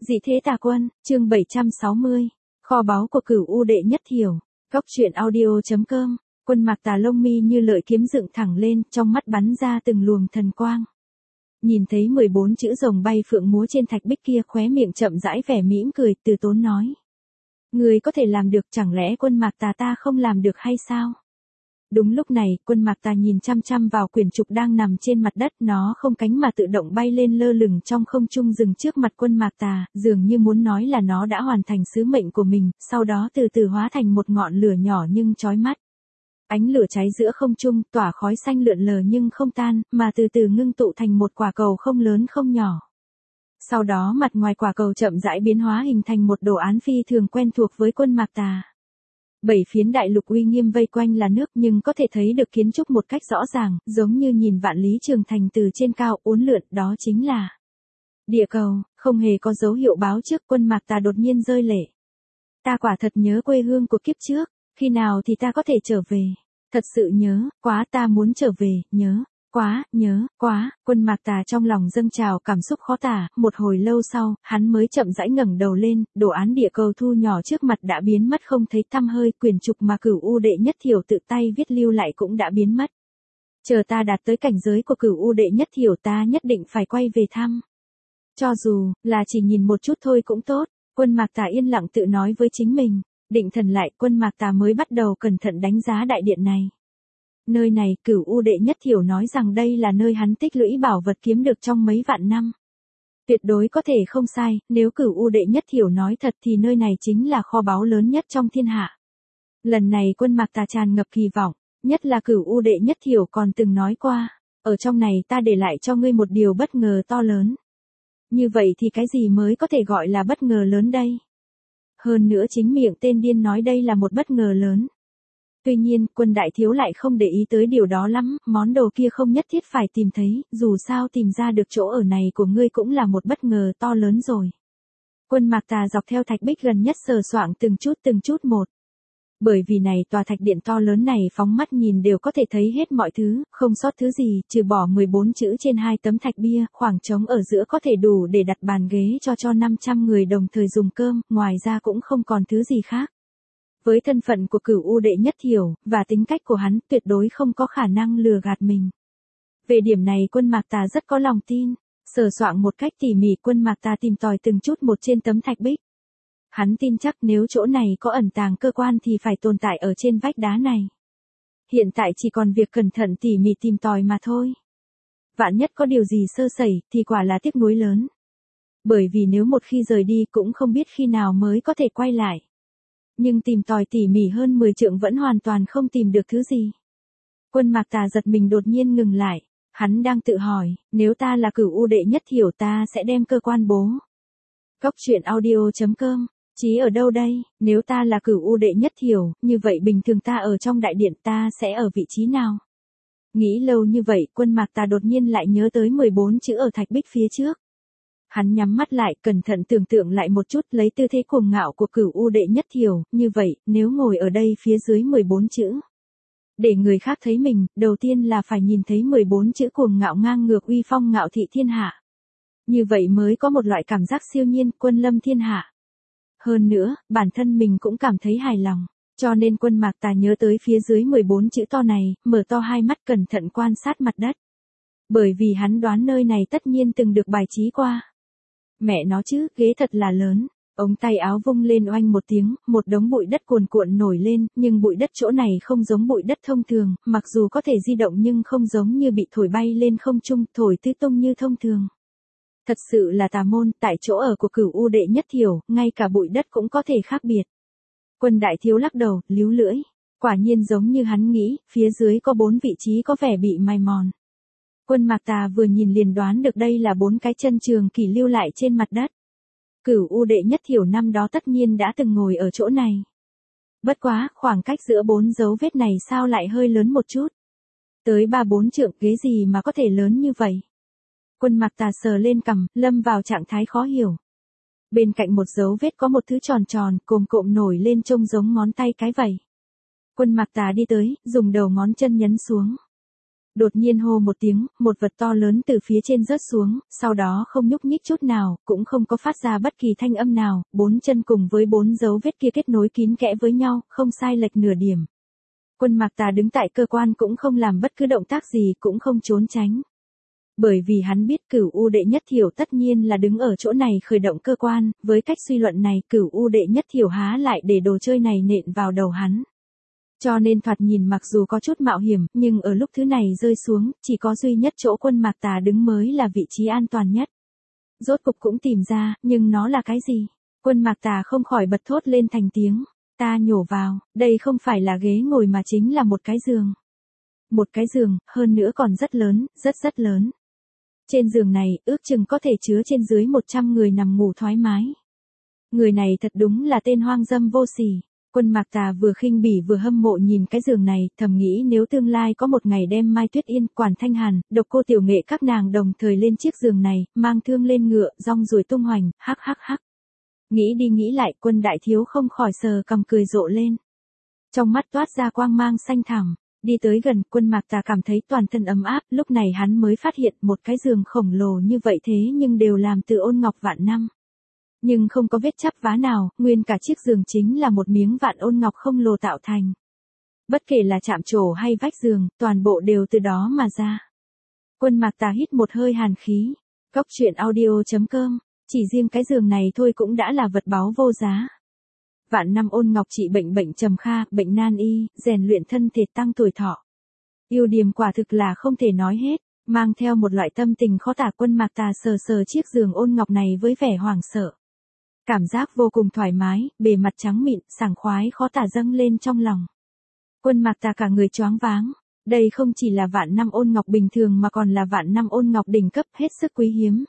Dị thế tà quân, chương 760, kho báu của Cửu U đệ nhất thiểu. Góc truyện audio.com. Quân Mạc Tà lông mi như lợi kiếm dựng thẳng lên, trong mắt bắn ra từng luồng thần quang. Nhìn thấy 14 chữ rồng bay phượng múa trên thạch bích kia, khóe miệng chậm rãi vẻ mỉm cười, từ tốn nói: Người có thể làm được, chẳng lẽ Quân Mạc Tà ta không làm được hay sao? Đúng lúc này, Quân Mạc Tà nhìn chăm chăm vào quyển trục đang nằm trên mặt đất, nó không cánh mà tự động bay lên lơ lửng trong không trung dừng trước mặt Quân Mạc Tà, dường như muốn nói là nó đã hoàn thành sứ mệnh của mình, sau đó từ từ hóa thành một ngọn lửa nhỏ nhưng chói mắt. Ánh lửa cháy giữa không trung, tỏa khói xanh lượn lờ nhưng không tan, mà từ từ ngưng tụ thành một quả cầu không lớn không nhỏ. Sau đó mặt ngoài quả cầu chậm rãi biến hóa hình thành một đồ án phi thường quen thuộc với Quân Mạc Tà. 7 phiến đại lục uy nghiêm vây quanh là nước, nhưng có thể thấy được kiến trúc một cách rõ ràng, giống như nhìn vạn lý trường thành từ trên cao uốn lượn, đó chính là địa cầu. Không hề có dấu hiệu báo trước, Quân Mạc Tà đột nhiên rơi lệ. Ta quả thật nhớ quê hương của kiếp trước, khi nào thì ta có thể trở về? Thật sự nhớ, quá, ta muốn trở về, nhớ quá. Quân Mạc Tà trong lòng dâng trào cảm xúc khó tả, một hồi lâu sau, hắn mới chậm rãi ngẩng đầu lên, đồ án địa cầu thu nhỏ trước mặt đã biến mất không thấy tăm hơi, quyển trục mà Cửu U đệ nhất thiểu tự tay viết lưu lại cũng đã biến mất. Chờ ta đạt tới cảnh giới của Cửu U đệ nhất thiểu, ta nhất định phải quay về thăm. Cho dù là chỉ nhìn một chút thôi cũng tốt. Quân Mạc Tà yên lặng tự nói với chính mình. Định thần lại, Quân Mạc Tà mới bắt đầu cẩn thận đánh giá đại điện này. Nơi này, Cửu U đệ nhất thiểu nói rằng đây là nơi hắn tích lũy bảo vật kiếm được trong mấy vạn năm. Tuyệt đối có thể không sai, nếu Cửu U đệ nhất thiểu nói thật thì nơi này chính là kho báu lớn nhất trong thiên hạ. Lần này Quân Mạc Tà tràn ngập kỳ vọng, nhất là Cửu U đệ nhất thiểu còn từng nói qua, ở trong này ta để lại cho ngươi một điều bất ngờ to lớn. Như vậy thì cái gì mới có thể gọi là bất ngờ lớn đây? Hơn nữa chính miệng tên điên nói đây là một bất ngờ lớn. Tuy nhiên, Quân đại thiếu lại không để ý tới điều đó lắm, món đồ kia không nhất thiết phải tìm thấy, dù sao tìm ra được chỗ ở này của ngươi cũng là một bất ngờ to lớn rồi. Quân Mạc Tà dọc theo thạch bích gần nhất sờ soạng từng chút một. Bởi vì này tòa thạch điện to lớn này phóng mắt nhìn đều có thể thấy hết mọi thứ, không sót thứ gì, trừ bỏ 14 chữ trên 2 tấm thạch bia, khoảng trống ở giữa có thể đủ để đặt bàn ghế cho 500 người đồng thời dùng cơm, ngoài ra cũng không còn thứ gì khác. Với thân phận của Cửu U đệ nhất thiểu, và tính cách của hắn, tuyệt đối không có khả năng lừa gạt mình. Về điểm này Quân Mạc Tà rất có lòng tin. Sờ soạng một cách tỉ mỉ, Quân Mạc Tà tìm tòi từng chút một trên tấm thạch bích. Hắn tin chắc nếu chỗ này có ẩn tàng cơ quan thì phải tồn tại ở trên vách đá này. Hiện tại chỉ còn việc cẩn thận tỉ mỉ tìm tòi mà thôi. Vạn nhất có điều gì sơ sẩy thì quả là tiếc nuối lớn. Bởi vì nếu một khi rời đi cũng không biết khi nào mới có thể quay lại. Nhưng tìm tòi tỉ mỉ hơn 10 trượng vẫn hoàn toàn không tìm được thứ gì. Quân Mạc Tà giật mình đột nhiên ngừng lại. Hắn đang tự hỏi, nếu ta là Cửu U đệ nhất thiểu ta sẽ đem cơ quan bố. Góc truyện audio.com. Chí ở đâu đây? Nếu ta là Cửu U đệ nhất thiểu, như vậy bình thường ta ở trong đại điện ta sẽ ở vị trí nào? Nghĩ lâu như vậy, Quân Mạc Tà đột nhiên lại nhớ tới 14 chữ ở thạch bích phía trước. Hắn nhắm mắt lại, cẩn thận tưởng tượng lại một chút, lấy tư thế cuồng ngạo của Cửu U đệ nhất thiểu, như vậy, nếu ngồi ở đây phía dưới 14 chữ. Để người khác thấy mình, đầu tiên là phải nhìn thấy 14 chữ cuồng ngạo ngang ngược uy phong ngạo thị thiên hạ. Như vậy mới có một loại cảm giác siêu nhiên, quân lâm thiên hạ. Hơn nữa, bản thân mình cũng cảm thấy hài lòng. Cho nên Quân Mạc Tà nhớ tới phía dưới 14 chữ to này, mở to hai mắt cẩn thận quan sát mặt đất. Bởi vì hắn đoán nơi này tất nhiên từng được bài trí qua. Mẹ nó chứ, ghế thật là lớn. Ống tay áo vung lên oanh một tiếng, một đống bụi đất cuồn cuộn nổi lên, nhưng bụi đất chỗ này không giống bụi đất thông thường, mặc dù có thể di động nhưng không giống như bị thổi bay lên không trung, thổi tứ tung như thông thường. Thật sự là tà môn, tại chỗ ở của Cửu U đệ nhất thiểu, ngay cả bụi đất cũng có thể khác biệt. Quân đại thiếu lắc đầu, líu lưỡi. Quả nhiên giống như hắn nghĩ, phía dưới có 4 vị trí có vẻ bị mài mòn. Quân Mạc Tà vừa nhìn liền đoán được đây là 4 cái chân trường kỳ lưu lại trên mặt đất. Cửu U đệ nhất thiểu năm đó tất nhiên đã từng ngồi ở chỗ này. Bất quá, khoảng cách giữa 4 dấu vết này sao lại hơi lớn một chút. Tới 3-4 trượng, ghế gì mà có thể lớn như vậy. Quân Mạc Tà sờ lên cằm, lâm vào trạng thái khó hiểu. Bên cạnh một dấu vết có một thứ tròn tròn, cồm cộm nổi lên trông giống ngón tay cái vậy. Quân Mạc Tà đi tới, dùng đầu ngón chân nhấn xuống. Đột nhiên hô một tiếng, một vật to lớn từ phía trên rớt xuống, sau đó không nhúc nhích chút nào, cũng không có phát ra bất kỳ thanh âm nào, 4 chân cùng với 4 dấu vết kia kết nối kín kẽ với nhau, không sai lệch nửa điểm. Quân Mạc Tà đứng tại cơ quan cũng không làm bất cứ động tác gì, cũng không trốn tránh. Bởi vì hắn biết Cửu U đệ nhất thiểu tất nhiên là đứng ở chỗ này khởi động cơ quan, với cách suy luận này Cửu U đệ nhất thiểu há lại để đồ chơi này nện vào đầu hắn. Cho nên thoạt nhìn mặc dù có chút mạo hiểm, nhưng ở lúc thứ này rơi xuống, chỉ có duy nhất chỗ Quân Mạc Tà đứng mới là vị trí an toàn nhất. Rốt cục cũng tìm ra, nhưng nó là cái gì? Quân Mạc Tà không khỏi bật thốt lên thành tiếng. Ta nhổ vào, đây không phải là ghế ngồi mà chính là một cái giường. Một cái giường, hơn nữa còn rất lớn, rất lớn. Trên giường này, ước chừng có thể chứa trên dưới 100 người nằm ngủ thoải mái. Người này thật đúng là tên hoang dâm vô sỉ. Quân Mạc Tà vừa khinh bỉ vừa hâm mộ nhìn cái giường này, thầm nghĩ nếu tương lai có một ngày đem Mai Tuyết Yên, Quản Thanh Hàn, Độc Cô Tiểu Nghệ các nàng đồng thời lên chiếc giường này, mang thương lên ngựa, rong ruổi tung hoành, hắc. Nghĩ đi nghĩ lại, Quân đại thiếu không khỏi sờ cằm cười rộ lên. Trong mắt toát ra quang mang xanh thẳm, đi tới gần, Quân Mạc Tà cảm thấy toàn thân ấm áp, lúc này hắn mới phát hiện một cái giường khổng lồ như vậy thế nhưng đều làm từ ôn ngọc vạn năm. Nhưng không có vết chắp vá nào, nguyên cả chiếc giường chính là một miếng vạn ôn ngọc không lồ tạo thành. Bất kể là chạm trổ hay vách giường, toàn bộ đều từ đó mà ra. Quân Mạc Tà hít một hơi hàn khí. Góc truyện audio.com, chỉ riêng cái giường này thôi cũng đã là vật báu vô giá. Vạn năm ôn ngọc trị bệnh trầm kha, bệnh nan y, rèn luyện thân thể tăng tuổi thọ. Ưu điểm quả thực là không thể nói hết, mang theo một loại tâm tình khó tả. Quân Mạc Tà sờ chiếc giường ôn ngọc này với vẻ hoảng sợ. Cảm giác vô cùng thoải mái, bề mặt trắng mịn, sảng khoái khó tả dâng lên trong lòng. Quân Mạc Tà cả người choáng váng. Đây không chỉ là vạn năm ôn ngọc bình thường mà còn là vạn năm ôn ngọc đỉnh cấp hết sức quý hiếm.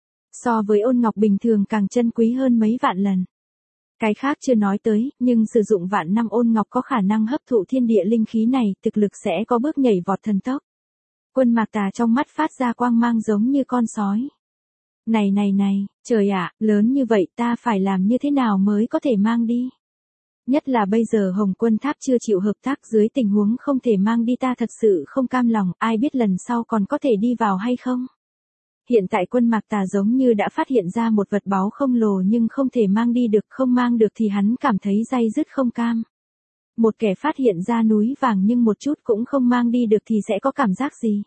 So với ôn ngọc bình thường càng chân quý hơn mấy vạn lần. Cái khác chưa nói tới, nhưng sử dụng vạn năm ôn ngọc có khả năng hấp thụ thiên địa linh khí này, thực lực sẽ có bước nhảy vọt thần tốc. Quân Mạc Tà trong mắt phát ra quang mang giống như con sói. Này, trời ạ, lớn như vậy ta phải làm như thế nào mới có thể mang đi? Nhất là bây giờ Hồng Quân Tháp chưa chịu hợp tác dưới tình huống không thể mang đi, ta thật sự không cam lòng, ai biết lần sau còn có thể đi vào hay không? Hiện tại Quân Mạc Tà giống như đã phát hiện ra một vật báu không lồ nhưng không thể mang đi được, không mang được thì hắn cảm thấy day dứt không cam. Một kẻ phát hiện ra núi vàng nhưng một chút cũng không mang đi được thì sẽ có cảm giác gì?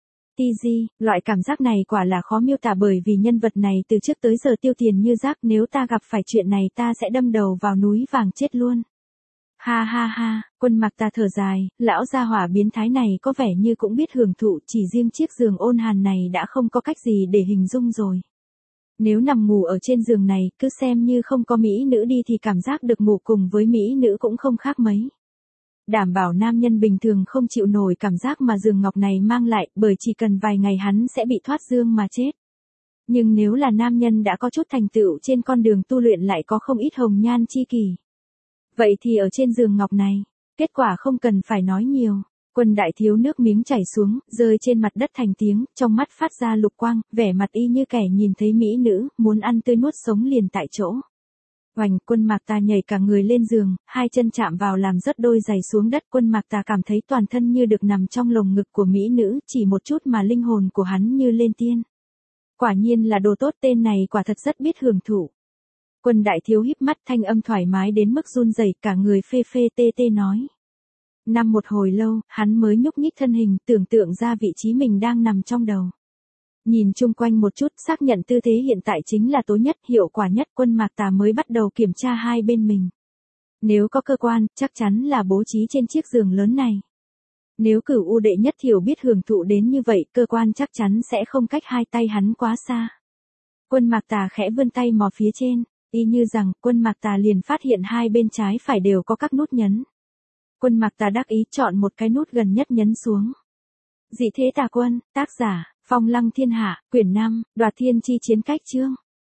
Loại cảm giác này quả là khó miêu tả, bởi vì nhân vật này từ trước tới giờ tiêu tiền như rác, nếu ta gặp phải chuyện này ta sẽ đâm đầu vào núi vàng chết luôn. Ha, Quân Mạc Tà thở dài, lão gia hỏa biến thái này có vẻ như cũng biết hưởng thụ, chỉ riêng chiếc giường ôn hàn này đã không có cách gì để hình dung rồi. Nếu nằm ngủ ở trên giường này, cứ xem như không có mỹ nữ đi thì cảm giác được ngủ cùng với mỹ nữ cũng không khác mấy. Đảm bảo nam nhân bình thường không chịu nổi cảm giác mà giường ngọc này mang lại, bởi chỉ cần vài ngày hắn sẽ bị thoát dương mà chết. Nhưng nếu là nam nhân đã có chút thành tựu trên con đường tu luyện, lại có không ít hồng nhan chi kỷ. Vậy thì ở trên giường ngọc này, kết quả không cần phải nói nhiều. Quân đại thiếu nước miếng chảy xuống, rơi trên mặt đất thành tiếng, trong mắt phát ra lục quang, vẻ mặt y như kẻ nhìn thấy mỹ nữ, muốn ăn tươi nuốt sống liền tại chỗ. Oành, Quân Mạc Tà nhảy cả người lên giường, hai chân chạm vào làm rớt đôi giày xuống đất. Quân Mạc Tà cảm thấy toàn thân như được nằm trong lồng ngực của mỹ nữ, chỉ một chút mà linh hồn của hắn như lên tiên. Quả nhiên là đồ tốt, tên này quả thật rất biết hưởng thụ. Quân đại thiếu híp mắt, thanh âm thoải mái đến mức run rẩy, cả người phê tê nói. Nằm một hồi lâu, hắn mới nhúc nhích thân hình, tưởng tượng ra vị trí mình đang nằm trong đầu. Nhìn chung quanh một chút, xác nhận tư thế hiện tại chính là tối nhất, hiệu quả nhất. Quân Mạc Tà mới bắt đầu kiểm tra hai bên mình. Nếu có cơ quan, chắc chắn là bố trí trên chiếc giường lớn này. Nếu Cửu U đệ nhất thiểu biết hưởng thụ đến như vậy, cơ quan chắc chắn sẽ không cách hai tay hắn quá xa. Quân Mạc Tà khẽ vươn tay mò phía trên, y như rằng, Quân Mạc Tà liền phát hiện hai bên trái phải đều có các nút nhấn. Quân Mạc Tà đắc ý chọn một cái nút gần nhất nhấn xuống. Dị thế tà quân, tác giả, Phong Lăng Thiên Hạ, quyển 5, Đoạt Thiên Chi Chiến Cách chương.